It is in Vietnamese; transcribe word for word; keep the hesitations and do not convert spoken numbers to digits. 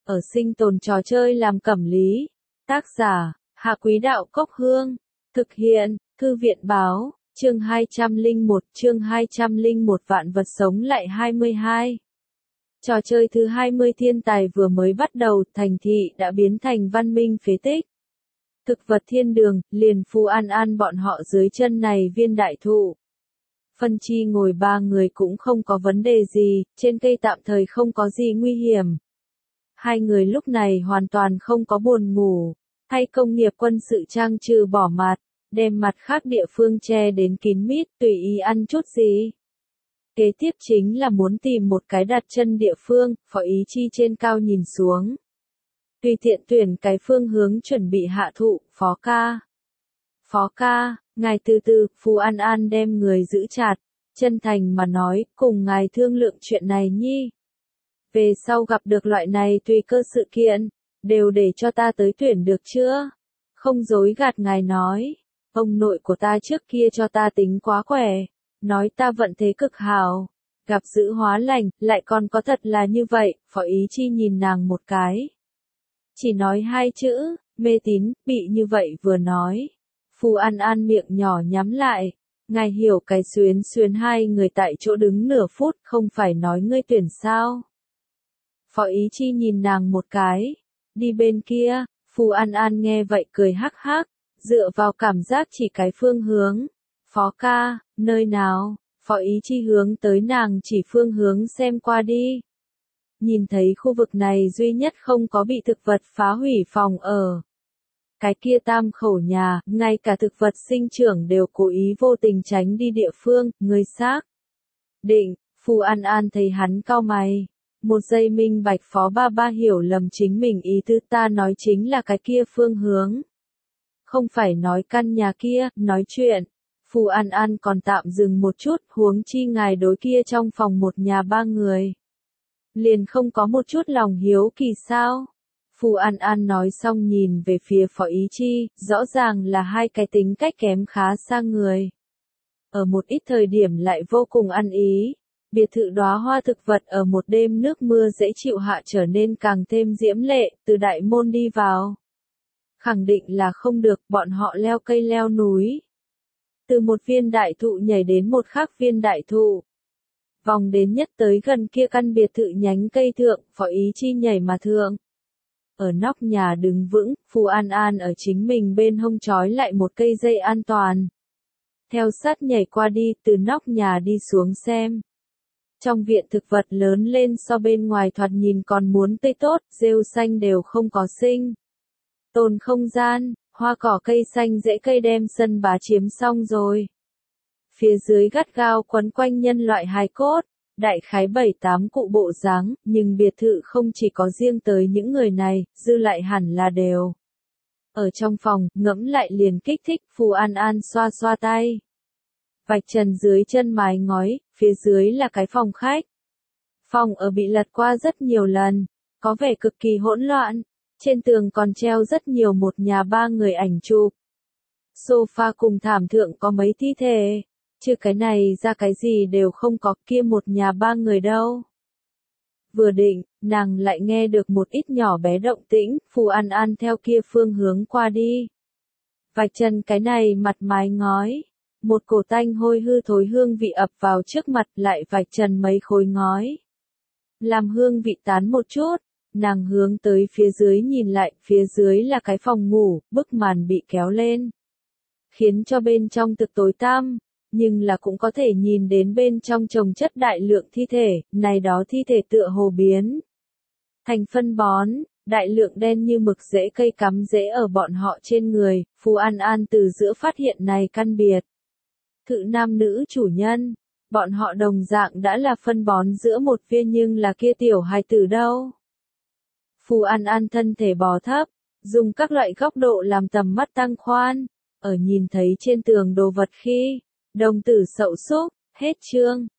ở sinh tồn trò chơi làm cẩm lý. Tác giả, Hạ Quý Đạo Cốc Hương. Thực hiện, Thư viện Báo, chương hai trăm lẻ một, chương hai trăm lẻ một Vạn vật sống lại hai mươi hai. Trò chơi thứ hai mươi thiên tài vừa mới bắt đầu, thành thị đã biến thành văn minh phế tích. Thực vật thiên đường, liền Phù An An bọn họ dưới chân này viên đại thụ. Phân Chi ngồi ba người cũng không có vấn đề gì, trên cây tạm thời không có gì nguy hiểm. Hai người lúc này hoàn toàn không có buồn ngủ, thay công nghiệp quân sự trang trừ bỏ mặt, đem mặt khác địa phương che đến kín mít, tùy ý ăn chút gì. Kế tiếp chính là muốn tìm một cái đặt chân địa phương, Phó Ý Chi trên cao nhìn xuống. Tùy tiện tuyển cái phương hướng chuẩn bị hạ thụ, Phó ca. Phó ca, ngài từ từ, Phù An An đem người giữ chặt, chân thành mà nói, cùng ngài thương lượng chuyện này nhi. Về sau gặp được loại này tùy cơ sự kiện, đều để cho ta tới tuyển được chưa? Không dối gạt ngài nói, ông nội của ta trước kia cho ta tính quá khỏe, nói ta vận thế cực hào, gặp dữ hóa lành, lại còn có thật là như vậy, Phó Ý Chi nhìn nàng một cái. Chỉ nói hai chữ, mê tín, bị như vậy vừa nói. Phù An An miệng nhỏ nhắm lại, ngài hiểu cái xuyến xuyến hai người tại chỗ đứng nửa phút, không phải nói ngươi tuyển sao? Phó Ý Chi nhìn nàng một cái, đi bên kia, Phù An An nghe vậy cười hắc hắc, dựa vào cảm giác chỉ cái phương hướng. Phó ca, nơi nào? Phó Ý Chi hướng tới nàng chỉ phương hướng xem qua đi. Nhìn thấy khu vực này duy nhất không có bị thực vật phá hủy phòng ở. Cái kia tam khẩu nhà, ngay cả thực vật sinh trưởng đều cố ý vô tình tránh đi địa phương, người xác. Định, Phù An An thấy hắn cau mày. Một giây minh bạch Phó ba ba hiểu lầm chính mình ý tứ, ta nói chính là cái kia phương hướng. Không phải nói căn nhà kia, nói chuyện. Phù An An còn tạm dừng một chút, huống chi ngài đối kia trong phòng một nhà ba người. Liền không có một chút lòng hiếu kỳ sao? Phù An An nói xong nhìn về phía Phó Ý Chi, rõ ràng là hai cái tính cách kém khá xa người. Ở một ít thời điểm lại vô cùng ăn ý. Biệt thự đóa hoa thực vật ở một đêm nước mưa dễ chịu hạ trở nên càng thêm diễm lệ, từ đại môn đi vào. Khẳng định là không được, bọn họ leo cây leo núi. Từ một viên đại thụ nhảy đến một khác viên đại thụ. Vòng đến nhất tới gần kia căn biệt thự nhánh cây thượng, Phó Ý Chi nhảy mà thượng. Ở nóc nhà đứng vững, Phù An An ở chính mình bên hông trói lại một cây dây an toàn. Theo sát nhảy qua đi, từ nóc nhà đi xuống xem. Trong viện thực vật lớn lên so bên ngoài thoạt nhìn còn muốn tươi tốt, rêu xanh đều không có sinh. Tồn không gian, hoa cỏ cây xanh dễ cây đem sân bá chiếm xong rồi. Phía dưới gắt gao quấn quanh nhân loại hài cốt, đại khái bảy tám cụ bộ dáng, nhưng biệt thự không chỉ có riêng tới những người này, dư lại hẳn là đều. Ở trong phòng, ngẫm lại liền kích thích, Phù An An xoa xoa tay. Vạch trần dưới chân mái ngói, phía dưới là cái phòng khách. Phòng ở bị lật qua rất nhiều lần, có vẻ cực kỳ hỗn loạn, trên tường còn treo rất nhiều một nhà ba người ảnh chụp. Sofa cùng thảm thượng có mấy thi thể, chứ cái này ra cái gì đều không có, kia một nhà ba người đâu. Vừa định, nàng lại nghe được một ít nhỏ bé động tĩnh, Phù An An theo kia phương hướng qua đi. Vạch chân cái này mặt mái ngói. Một cổ tanh hôi hư thối hương vị ập vào trước mặt, lại vạch trần mấy khối ngói. Làm hương vị tán một chút, nàng hướng tới phía dưới nhìn lại, phía dưới là cái phòng ngủ, bức màn bị kéo lên. Khiến cho bên trong thực tối tăm, nhưng là cũng có thể nhìn đến bên trong chồng chất đại lượng thi thể, này đó thi thể tựa hồ biến. Thành phân bón, đại lượng đen như mực rễ cây cắm rễ ở bọn họ trên người, Phù An An từ giữa phát hiện này căn biệt. Thự nam nữ chủ nhân, bọn họ đồng dạng đã là phân bón giữa một viên, nhưng là kia tiểu hài tử đâu. Phù An An thân thể bò thấp, dùng các loại góc độ làm tầm mắt tăng khoan, ở nhìn thấy trên tường đồ vật khi, đồng tử sậu súc, hết chương.